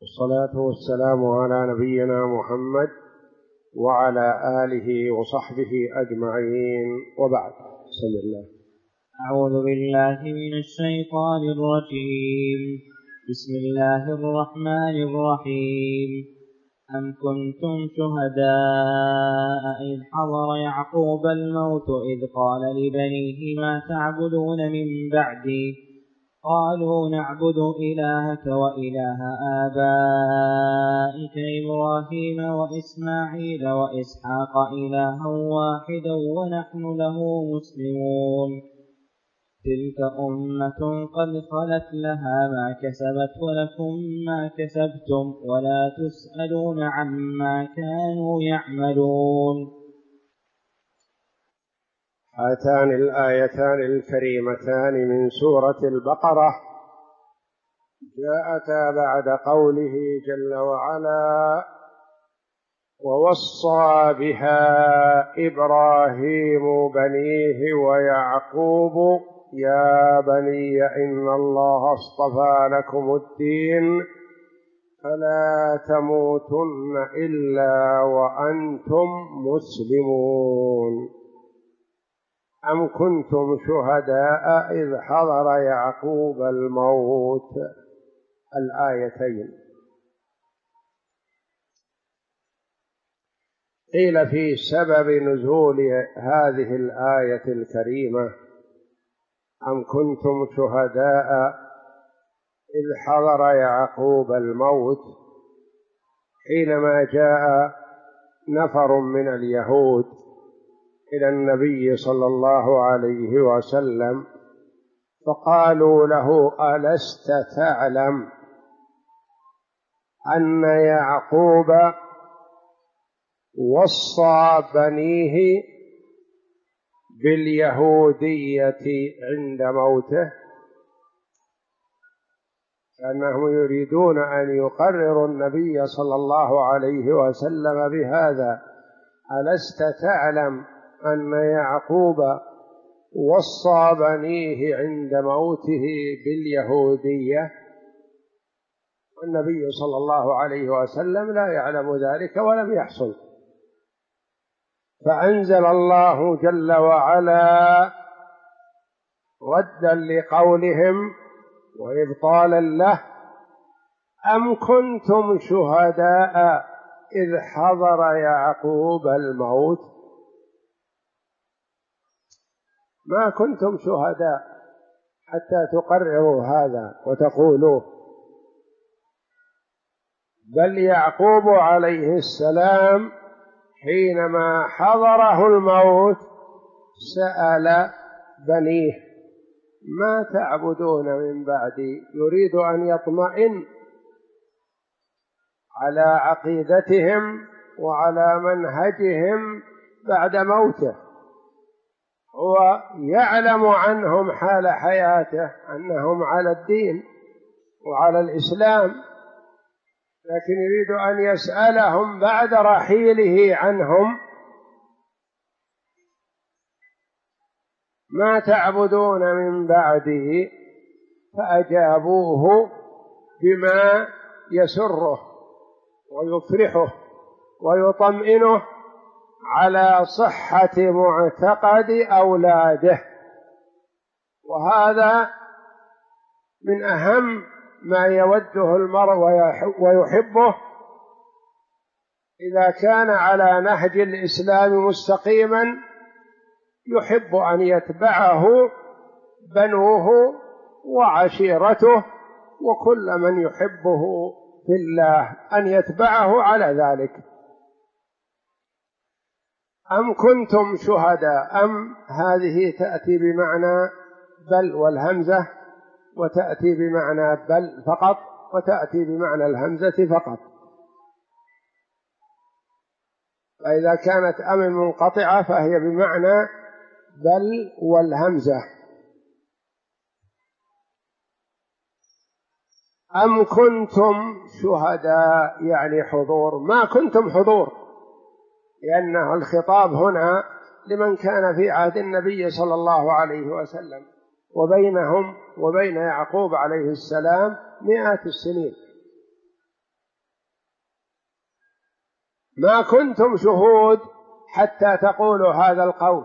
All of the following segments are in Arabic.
والصلاة والسلام على نبينا محمد وعلى آله وصحبه أجمعين، وبعد. بسم الله. أعوذ بالله من الشيطان الرجيم. بسم الله الرحمن الرحيم. أم كنتم شهداء إذ حضر يعقوب الموت إذ قال لبنيه ما تعبدون من بعدي قالوا نعبد إلهك وإله آبائك إبراهيم وإسماعيل وإسحاق إلها واحدا ونحن له مسلمون. تلك أمة قد خلت لها ما كسبت ولكم ما كسبتم ولا تسألون عما كانوا يعملون. هاتان الآيتان الكريمتان من سورة البقرة جاءتا بعد قوله جل وعلا: ووصى بها إبراهيم بنيه ويعقوب يا بني إن الله اصطفى لكم الدين فلا تموتن إلا وأنتم مسلمون. أم كنتم شهداء إذ حضر يعقوب الموت. الآيتين. قيل في سبب نزول هذه الآية الكريمة: أم كنتم شهداء إذ حضر يعقوب الموت، حينما جاء نفر من اليهود إلى النبي صلى الله عليه وسلم فقالوا له: ألست تعلم أن يعقوب وصى بنيه باليهودية عند موته؟ كأنهم يريدون أن يقرروا النبي صلى الله عليه وسلم بهذا: ألست تعلم أن يعقوب وصى بنيه عند موته باليهودية؟ والنبي صلى الله عليه وسلم لا يعلم ذلك ولم يحصل. فأنزل الله جل وعلا ردا لقولهم وإبطالا له: أم كنتم شهداء إذ حضر يعقوب الموت. ما كنتم شهداء حتى تقرروا هذا وتقولوه، بل يعقوب عليه السلام حينما حضره الموت سأل بنيه: ما تعبدون من بعدي؟ يريد أن يطمئن على عقيدتهم وعلى منهجهم بعد موته. هو يعلم عنهم حال حياته أنهم على الدين وعلى الإسلام، لكن يريد أن يسألهم بعد رحيله عنهم: ما تعبدون من بعده؟ فأجابوه بما يسره ويفرحه ويطمئنه على صحة معتقد أولاده. وهذا من أهم ما يوده المرء ويحبه إذا كان على نهج الإسلام مستقيما، يحب أن يتبعه بنوه وعشيرته وكل من يحبه في الله أن يتبعه على ذلك. أم كنتم شهداء، أم هذه تأتي بمعنى بل والهمزة، وتأتي بمعنى بل فقط، وتأتي بمعنى الهمزة فقط. فإذا كانت أم منقطعة فهي بمعنى بل والهمزة. أم كنتم شهداء يعني حضور، ما كنتم حضور، لأنه الخطاب هنا لمن كان في عهد النبي صلى الله عليه وسلم، وبينهم وبين يعقوب عليه السلام 100 السنين، ما كنتم شهود حتى تقولوا هذا القول.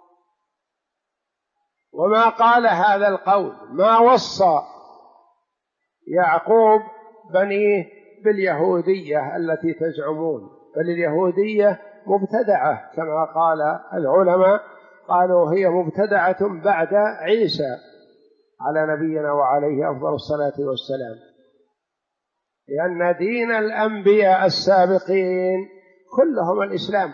وما قال هذا القول، ما وصى يعقوب بنيه باليهودية التي تزعمون، بل اليهودية مبتدعة كما قال العلماء، قالوا هي مبتدعة بعد عيسى على نبينا وعليه أفضل الصلاة والسلام، لأن دين الأنبياء السابقين كلهم الإسلام.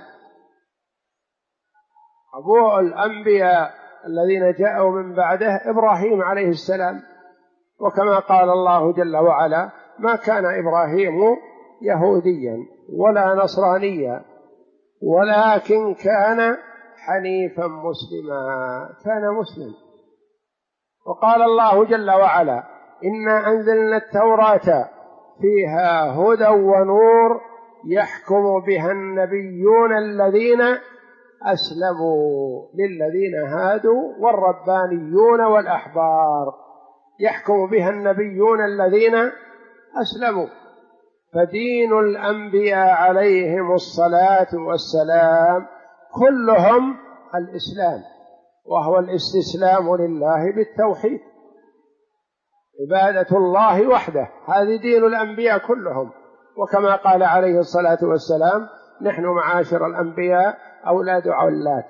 أبو الأنبياء الذين جاءوا من بعده إبراهيم عليه السلام، وكما قال الله جل وعلا: ما كان إبراهيم يهوديا ولا نصرانيا ولكن كان حنيفا مسلما، كان مسلم. وقال الله جل وعلا: إنا أنزلنا التوراة فيها هدى ونور يحكم بها النبيون الذين أسلموا للذين هادوا والربانيون والأحبار، يحكم بها النبيون الذين أسلموا. فدين الأنبياء عليهم الصلاة والسلام كلهم الإسلام، وهو الاستسلام لله بالتوحيد، عبادة الله وحده، هذه دين الأنبياء كلهم. وكما قال عليه الصلاة والسلام: نحن معاشر الأنبياء أولاد علات،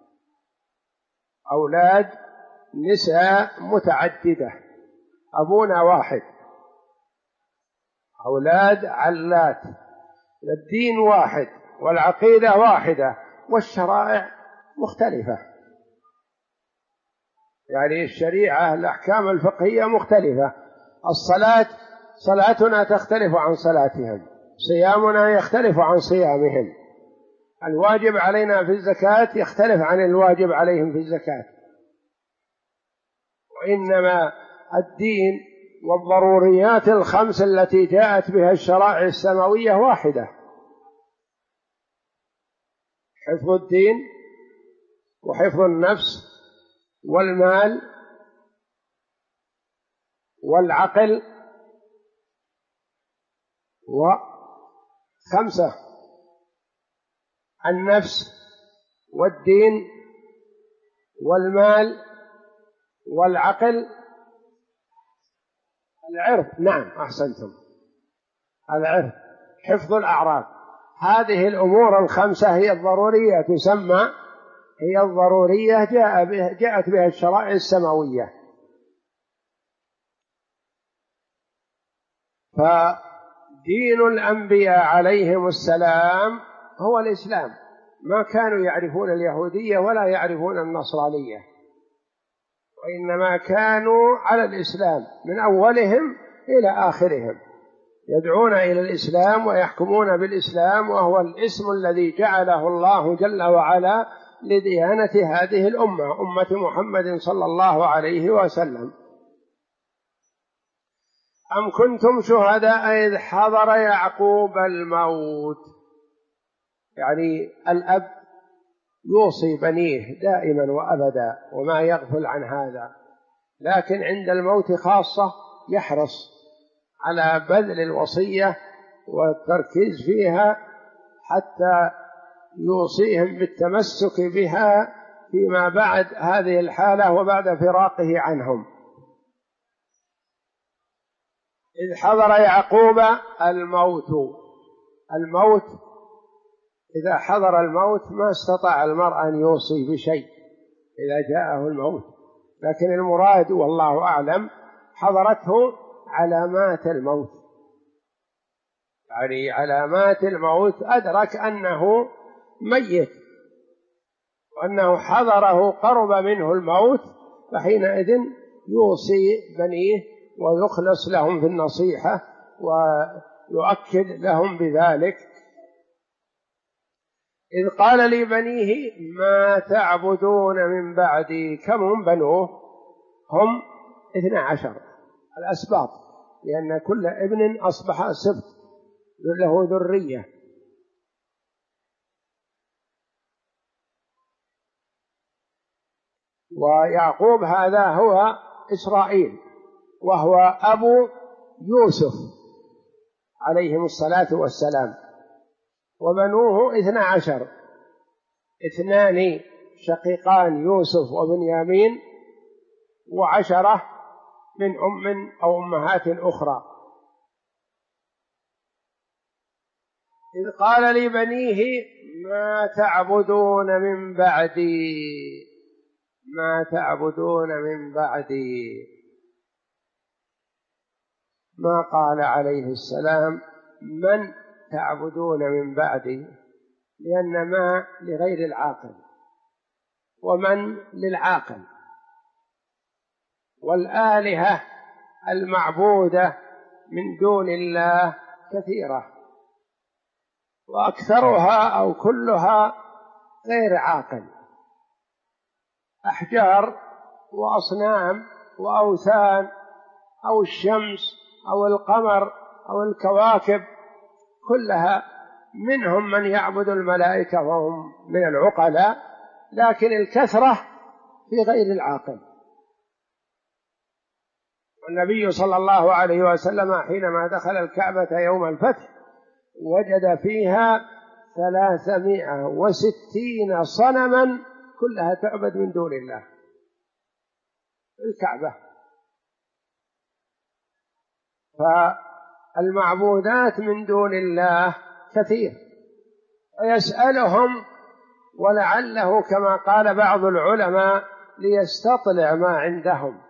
أولاد نساء متعددة، أبونا واحد، أولاد علات، الدين واحد والعقيدة واحدة والشرائع مختلفة، يعني الشريعة الأحكام الفقهية مختلفة. الصلاة صلاتنا تختلف عن صلاتهم، صيامنا يختلف عن صيامهم، الواجب علينا في الزكاة يختلف عن الواجب عليهم في الزكاة. وإنما الدين والضروريات الخمس التي جاءت بها الشرائع السماوية واحدة: حفظ الدين وحفظ النفس والمال والعقل، وخمسة: النفس والدين والمال والعقل، العرض، نعم أحسنتم، العرض، حفظ الأعراض. هذه الأمور الخمسة هي الضرورية، تسمى هي الضرورية جاءت بها الشرائع السماوية. فدين الأنبياء عليهم السلام هو الإسلام، ما كانوا يعرفون اليهودية ولا يعرفون النصرانية، وإنما كانوا على الإسلام من أولهم إلى آخرهم، يدعون إلى الإسلام ويحكمون بالإسلام، وهو الاسم الذي جعله الله جل وعلا لديانة هذه الأمة، أمة محمد صلى الله عليه وسلم. أم كنتم شهداء إذ حضر يعقوب الموت، يعني الأب يوصي بنيه دائما وأبدا وما يغفل عن هذا، لكن عند الموت خاصة يحرص على بذل الوصية والتركيز فيها حتى يوصيهم بالتمسك بها فيما بعد هذه الحالة وبعد فراقه عنهم. إذ حضر يعقوب الموت، إذا حضر الموت ما استطاع المرء أن يوصي بشيء إذا جاءه الموت، لكن المراد والله أعلم حضرته علامات الموت، يعني علامات الموت، أدرك أنه ميت وأنه حضره قرب منه الموت، فحينئذ يوصي بنيه ويخلص لهم في النصيحة ويؤكد لهم بذلك. إذ قال لبنيه ما تعبدون من بعدي، كم هم بنوه؟ هم 12 الأسباط، لأن كل ابن أصبح سبط له ذرية. ويعقوب هذا هو إسرائيل، وهو أبو يوسف عليهم الصلاة والسلام، وبنوه 12، 2 شقيقان يوسف وبنيامين، و10 من أو أمهات أخرى. إذ قال لبنيه ما تعبدون من بعدي، ما تعبدون من بعدي، ما قال عليه السلام من تعبدون من بعدي، لأن ما لغير العاقل ومن للعاقل، والآلهة المعبودة من دون الله كثيرة، وأكثرها أو كلها غير عاقل، أحجار وأصنام وأوثان أو الشمس أو القمر أو الكواكب، كلها منهم من يعبد الملائكة وهم من العقلاء، لكن الكثرة في غير العاقل. والنبي صلى الله عليه وسلم حينما دخل الكعبة يوم الفتح وجد فيها 360 صنما كلها تعبد من دون الله، الكعبة. فالمعبودات من دون الله كثير، ويسألهم ولعله كما قال بعض العلماء ليستطلع ما عندهم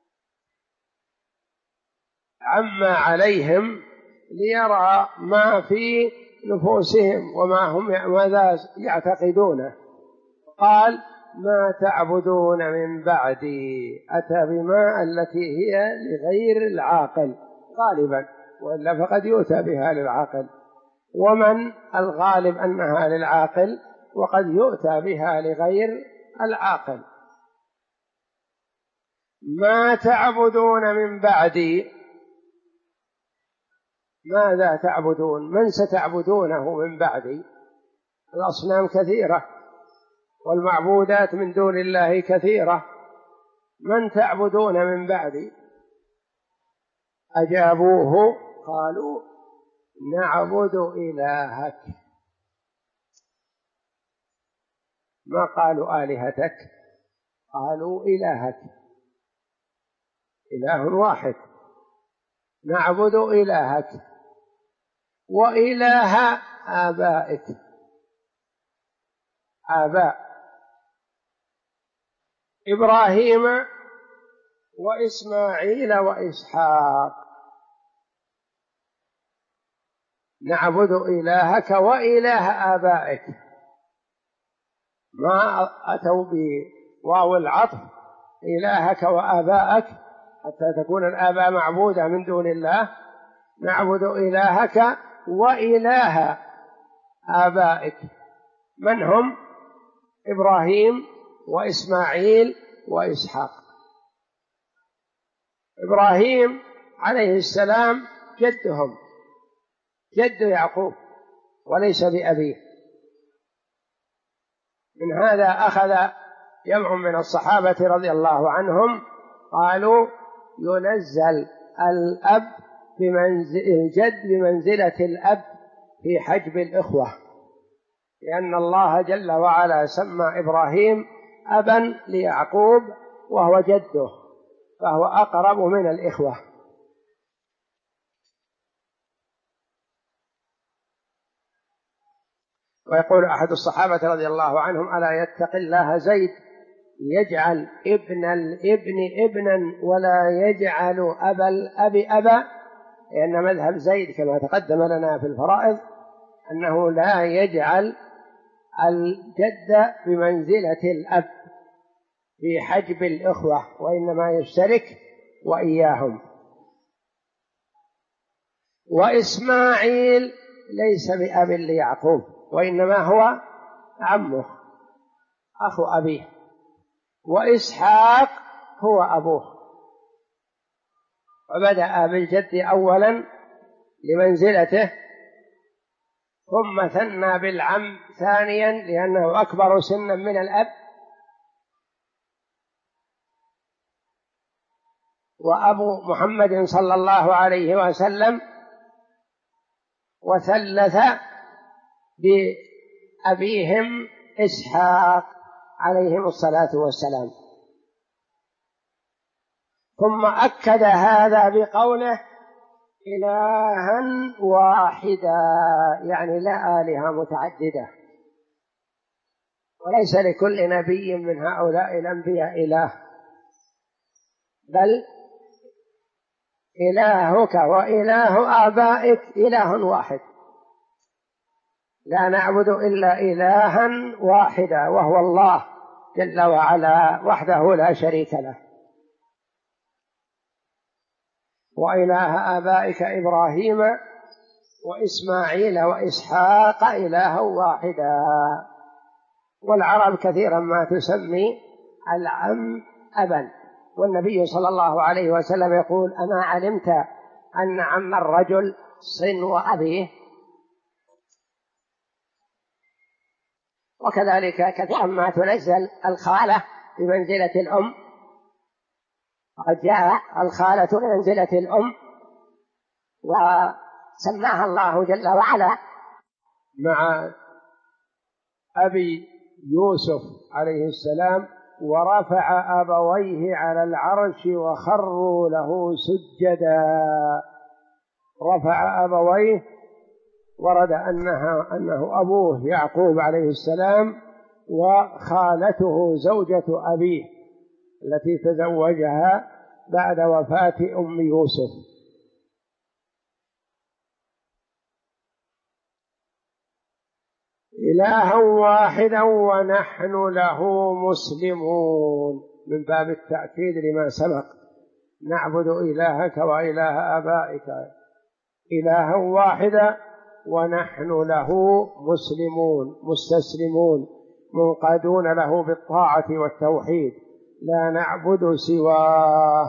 عما عليهم، ليرى ما في نفوسهم وما هم ماذا يعتقدونه. قال ما تعبدون من بعدي، أتى بما التي هي لغير العاقل غالبا، وإلا فقد يؤتى بها للعاقل، ومن الغالب أنها للعاقل وقد يؤتى بها لغير العاقل. ما تعبدون من بعدي، ماذا تعبدون؟ من ستعبدونه من بعدي؟ الأصنام كثيرة والمعبودات من دون الله كثيرة، من تعبدون من بعدي؟ أجابوه قالوا نعبد إلهك، ما قالوا آلهتك، قالوا إلهك، إله واحد، نعبد إلهك وإله آبائك، آباء إبراهيم وإسماعيل وإسحاق، نعبد إلهك وإله آبائك، ما أتوا بواو العطف إلهك وآبائك حتى تكون الآباء معبودة من دون الله، نعبد إلهك وإله آبائك، من هم؟ إبراهيم وإسماعيل وإسحاق. إبراهيم عليه السلام جدهم، جد يعقوب وليس بأبيه، من هذا أخذ جمع من الصحابة رضي الله عنهم قالوا ينزل الأب الجد بمنزلة الأب في حجب الإخوة، لأن الله جل وعلا سمى إبراهيم أبا ليعقوب وهو جده، فهو أقرب من الإخوة. ويقول أحد الصحابة رضي الله عنهم ألا يتق الله زيد يجعل ابن الابن ابنا ولا يجعل أبا الأب أبا، لأن مذهب زيد كما تقدم لنا في الفرائض أنه لا يجعل الجد بمنزلة الأب في حجب الإخوة، وإنما يشترك وإياهم. وإسماعيل ليس بأب ليعقوب، وإنما هو عمه أخو أبيه، وإسحاق هو أبوه، وبدأ بالجد أولا لمنزلته، ثم ثنى بالعم ثانيا لأنه أكبر سنا من الأب، وأبو محمد صلى الله عليه وسلم، وثلث بأبيهم إسحاق عليهم الصلاة والسلام. ثم أكد هذا بقوله إلها واحدا، يعني لا آلهة متعددة، وليس لكل نبي من هؤلاء الأنبياء إله، بل إلهك وإله آبائك إله واحد، لا نعبد إلا إلها واحدا وهو الله جل وعلا وحده لا شريك له. وإله آبائك إبراهيم وإسماعيل وإسحاق إلها واحدا. والعرب كثيرا ما تسمي العم أبا، والنبي صلى الله عليه وسلم يقول أما علمت أن عم الرجل صنو أبيه؟ وكذلك كثيرا ما تنزل الخالة بمنزلة الأم، وقد جاء الخالة بمنزلة الأم وسماها الله جل وعلا مع أبي يوسف عليه السلام: ورفع أبويه على العرش وخروا له سجدا. رفع أبويه، ورد أنه أبوه يعقوب عليه السلام وخالته زوجة أبيه التي تزوجها بعد وفاة أم يوسف. إلها واحدا ونحن له مسلمون، من باب التأكيد لما سبق: نعبد إلهك وإله آبائك إلها واحدا ونحن له مسلمون مستسلمون منقادون له بالطاعة والتوحيد، لا نعبد سواه.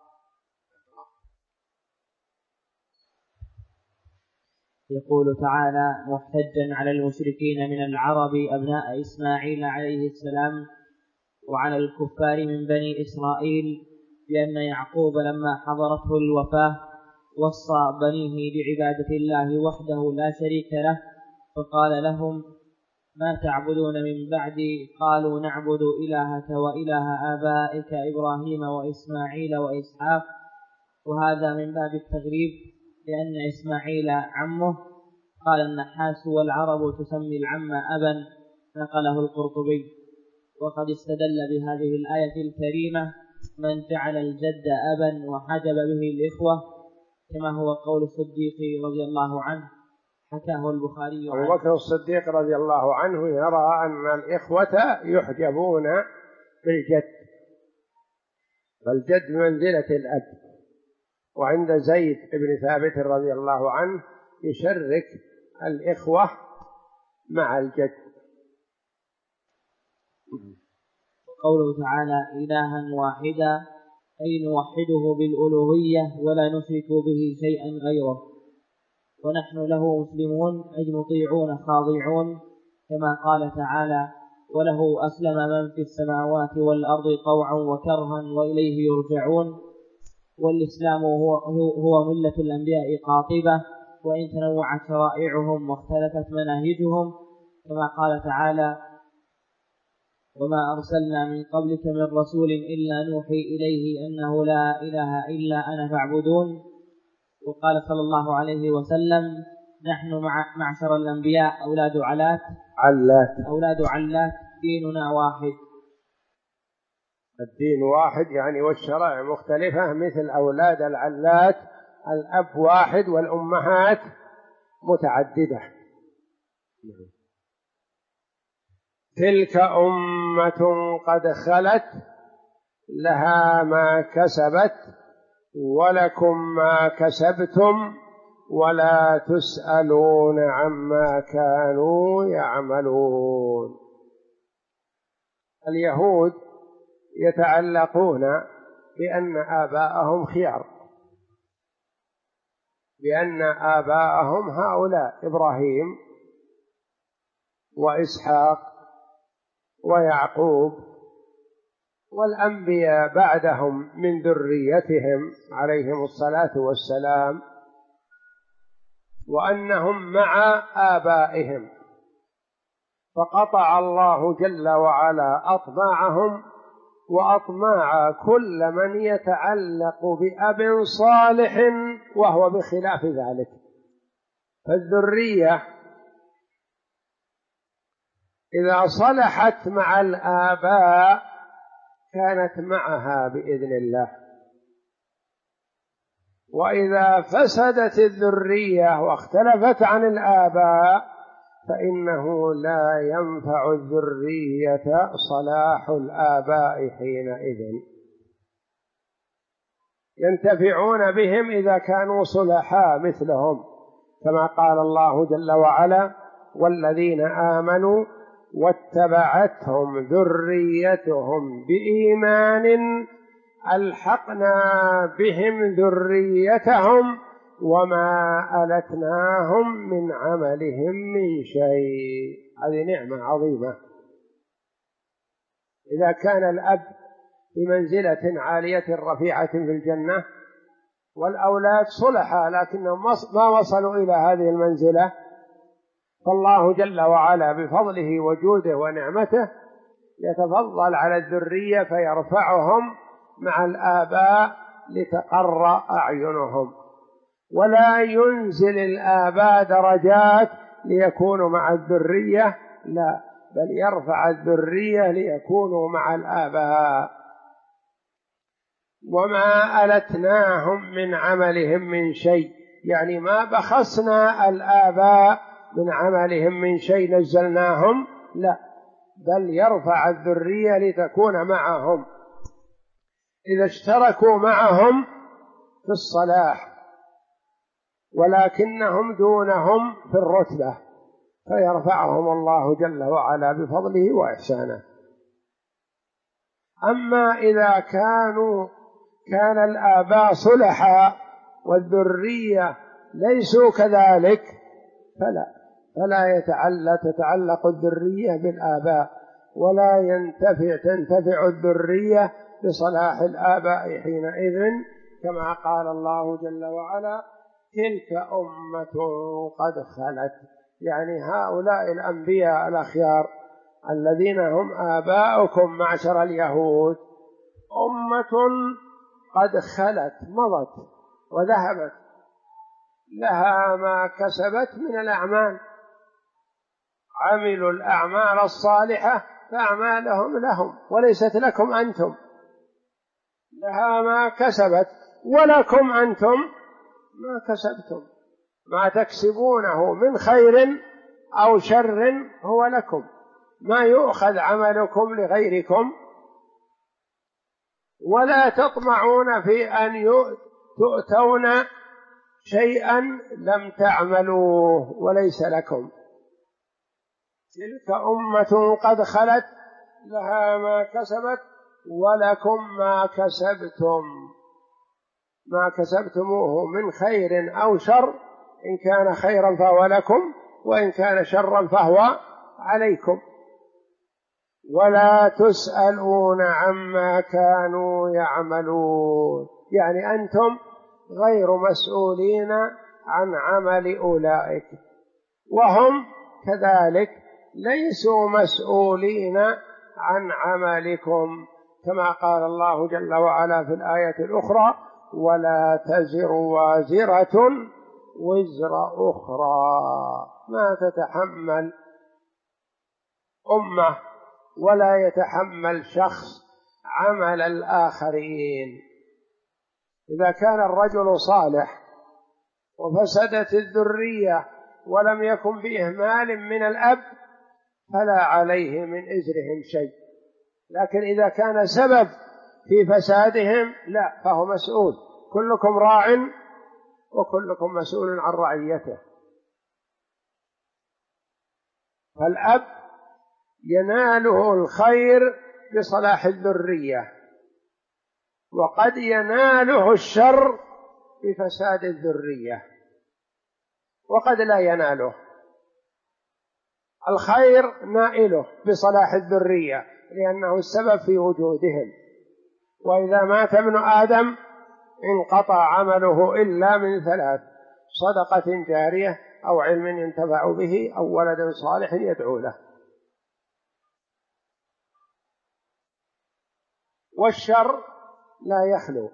يقول تعالى محتجا على المشركين من العرب أبناء إسماعيل عليه السلام وعلى الكفار من بني إسرائيل بأن يعقوب لما حضرته الوفاة وصى بنيه بعبادة الله وحده لا شريك له، فقال لهم ما تعبدون من بعدي؟ قالوا نعبد إلهك وإله آبائك إبراهيم وإسماعيل وإسحاق. وهذا من باب التغريب لأن إسماعيل عمه. قال النحاس والعرب تسمي العم أبا، نقله القرطبي. وقد استدل بهذه الآية الكريمة من جعل الجد أبا وحجب به الإخوة، كما هو قول الصديق رضي الله عنه، حكاه البخاري عنه. أبو بكر الصديق رضي الله عنه يرى أن الإخوة يحجبون بالجد، فالجد منزلة الأب. وعند زيد بن ثابت رضي الله عنه يشرك الإخوة مع الجد. قوله تعالى إلها واحدا أي نوحده بالألوهية ولا نشرك به شيئا غيره، ونحن له مسلمون أي مطيعون خاضعون، كما قال تعالى وله أسلم من في السماوات والأرض طوعا وكرها وإليه يرجعون. والإسلام هو ملة الأنبياء قاطبة، وإن تنوعت شرائعهم واختلفت مناهجهم، كما قال تعالى وما أرسلنا من قبلك من رسول إلا نوحي إليه أنه لا إله إلا أنا فاعبدون. وقال صلى الله عليه وسلم نحن معشر الأنبياء أولاد علات ديننا واحد. الدين واحد يعني والشرائع مختلفة، مثل أولاد العلات الأب واحد والأمهات متعددة. تلك أمة قد خلت لها ما كسبت ولكم ما كسبتم ولا تسألون عما كانوا يعملون. اليهود يتعلقون بأن آباءهم خيار، بأن آباءهم هؤلاء إبراهيم وإسحاق ويعقوب والأنبياء بعدهم من ذريتهم عليهم الصلاة والسلام، وأنهم مع آبائهم فقطع الله جل وعلا أطماعهم وأطماع كل من يتعلق بأب صالح وهو بخلاف ذلك. فالذرية إذا صلحت مع الآباء كانت معها بإذن الله، وإذا فسدت الذرية واختلفت عن الآباء فإنه لا ينفع الذرية صلاح الآباء حينئذ. ينتفعون بهم إذا كانوا صلحاء مثلهم، كما قال الله جل وعلا: والذين آمنوا واتبعتهم ذريتهم بإيمان ألحقنا بهم ذريتهم وما ألتناهم من عملهم من شيء. هذه نعمة عظيمة. إذا كان الأب بمنزلة عالية رفيعة في الجنة والأولاد صلحا لكنهم ما وصلوا إلى هذه المنزلة، فالله جل وعلا بفضله وجوده ونعمته يتفضل على الذرية فيرفعهم مع الآباء لتقر أعينهم، ولا ينزل الآباء درجات ليكونوا مع الذرية، لا، بل يرفع الذرية ليكونوا مع الآباء. وما ألتناهم من عملهم من شيء، يعني ما بخسنا الآباء من عملهم من شيء نزلناهم، لا، بل يرفع الذرية لتكون معهم إذا اشتركوا معهم في الصلاح ولكنهم دونهم في الرتبة، فيرفعهم الله جل وعلا بفضله وإحسانه. أما إذا كان الآباء صلحا والذرية ليسوا كذلك فلا تتعلق الذرية بالآباء، ولا تنتفع الذرية بصلاح الآباء حينئذ، كما قال الله جل وعلا: تلك أمة قد خلت، يعني هؤلاء الأنبياء الأخيار الذين هم آباؤكم معشر اليهود أمة قد خلت، مضت وذهبت، لها ما كسبت من الأعمال، عملوا الأعمال الصالحة فأعمالهم لهم وليست لكم أنتم، لها ما كسبت ولكم أنتم ما كسبتم، ما تكسبونه من خير أو شر هو لكم، ما يؤخذ عملكم لغيركم، ولا تطمعون في أن تؤتون شيئا لم تعملوه وليس لكم. تلك أمة قد خلت لها ما كسبت ولكم ما كسبتم، ما كسبتموه من خير أو شر، إن كان خيرا فهو لكم وإن كان شرا فهو عليكم، ولا تسألون عما كانوا يعملون، يعني أنتم غير مسؤولين عن عمل أولئك، وهم كذلك ليسوا مسؤولين عن عملكم، كما قال الله جل وعلا في الآية الأخرى: ولا تزر وازرة وزر أخرى. ما تتحمل أمة ولا يتحمل شخص عمل الآخرين. إذا كان الرجل صالح وفسدت الذرية ولم يكن بإهمال من الأب فلا عليه من إزرهم شيء، لكن إذا كان سبب في فسادهم لا، فهو مسؤول. كلكم راع وكلكم مسؤول عن رعيته. فالأب يناله الخير بصلاح الذرية، وقد يناله الشر بفساد الذرية، وقد لا يناله. الخير نائله بصلاح الذرية لأنه السبب في وجودهم، وإذا مات ابن آدم انقطع عمله إلا من ثلاث: صدقة جارية أو علم ينتفع به أو ولد صالح يدعو له. والشر لا يخلو،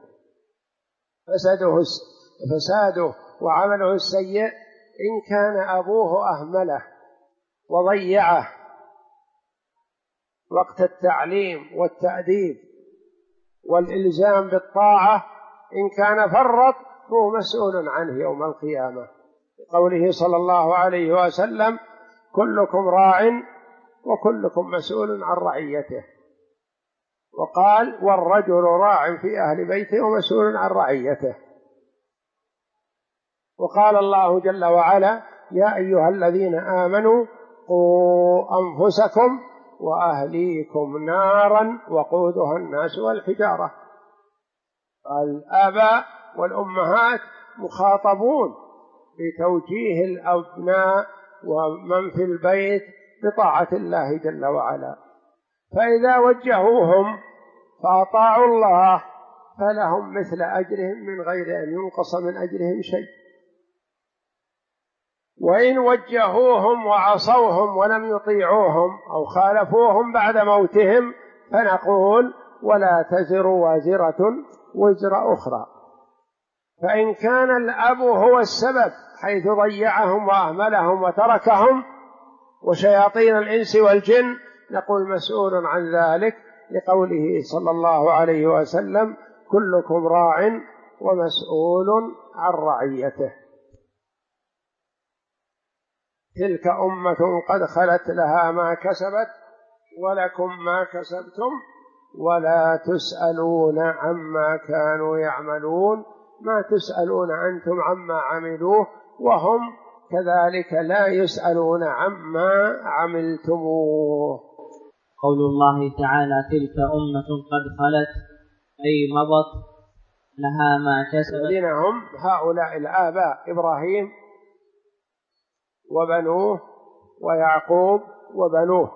فساده وعمله السيء إن كان أبوه أهمله وضيعه وقت التعليم والتأديب والإلزام بالطاعة، إن كان فرط فهو مسؤول عنه يوم القيامة، قوله صلى الله عليه وسلم: كلكم راع وكلكم مسؤول عن رعيته. وقال: والرجل راع في أهل بيته ومسؤول عن رعيته. وقال الله جل وعلا: يا أيها الذين آمنوا قوا أنفسكم وأهليكم نارا وقودها الناس والحجارة. الآباء والأمهات مخاطبون بتوجيه الأبناء ومن في البيت بطاعة الله جل وعلا، فإذا وجهوهم فأطاعوا الله فلهم مثل أجرهم من غير أن ينقص من أجرهم شيء، وإن وجهوهم وعصوهم ولم يطيعوهم أو خالفوهم بعد موتهم فنقول: ولا تزر وازرة وزر أخرى. فإن كان الأب هو السبب حيث ضيعهم وأهملهم وتركهم وشياطين الإنس والجن، نقول مسؤول عن ذلك، لقوله صلى الله عليه وسلم: كلكم راع ومسؤول عن رعيته. تلك أمة قد خلت لها ما كسبت ولكم ما كسبتم ولا تسألون عما كانوا يعملون. ما تسألون أنتم عما عملوه وهم كذلك لا يسألون عما عملتموه. قول الله تعالى: تلك أمة قد خلت، أي مضت، لها ما كسبت. الذين هم هؤلاء الآباء إبراهيم وبنوه ويعقوب وبنوه.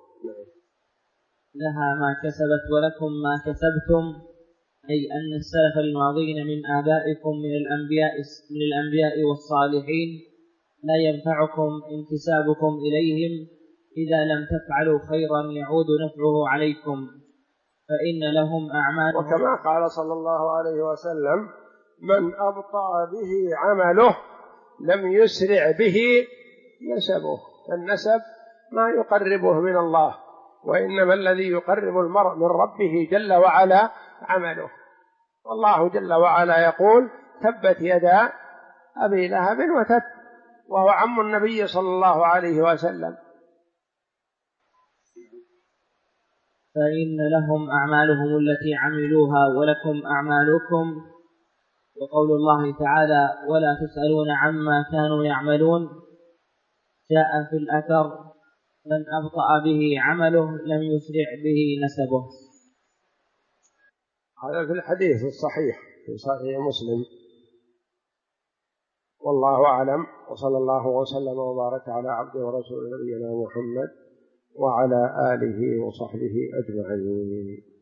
لها ما كسبت ولكم ما كسبتم، أي أن السلف الماضين من آبائكم من الأنبياء والصالحين لا ينفعكم انتسابكم إليهم إذا لم تفعلوا خيرا يعود نفعه عليكم، فإن لهم أعمال. وكما قال صلى الله عليه وسلم: من أبطأ به عمله لم يسرع به نسبه. النسب ما يقربه من الله، وإنما الذي يقرب المرء من ربه جل وعلا عمله. والله جل وعلا يقول: تبت يدا أبي لهب وتب، وهو عم النبي صلى الله عليه وسلم. فإن لهم أعمالهم التي عملوها ولكم أعمالكم. وقول الله تعالى: ولا تسألون عما كانوا يعملون، جاء في الأثر: من أبطأ به عمله لم يسرع به نسبه. هذا في الحديث الصحيح في صحيح مسلم. والله أعلم، وصلى الله وسلم وبارك على عبده ورسوله نبينا محمد وعلى آله وصحبه أجمعين.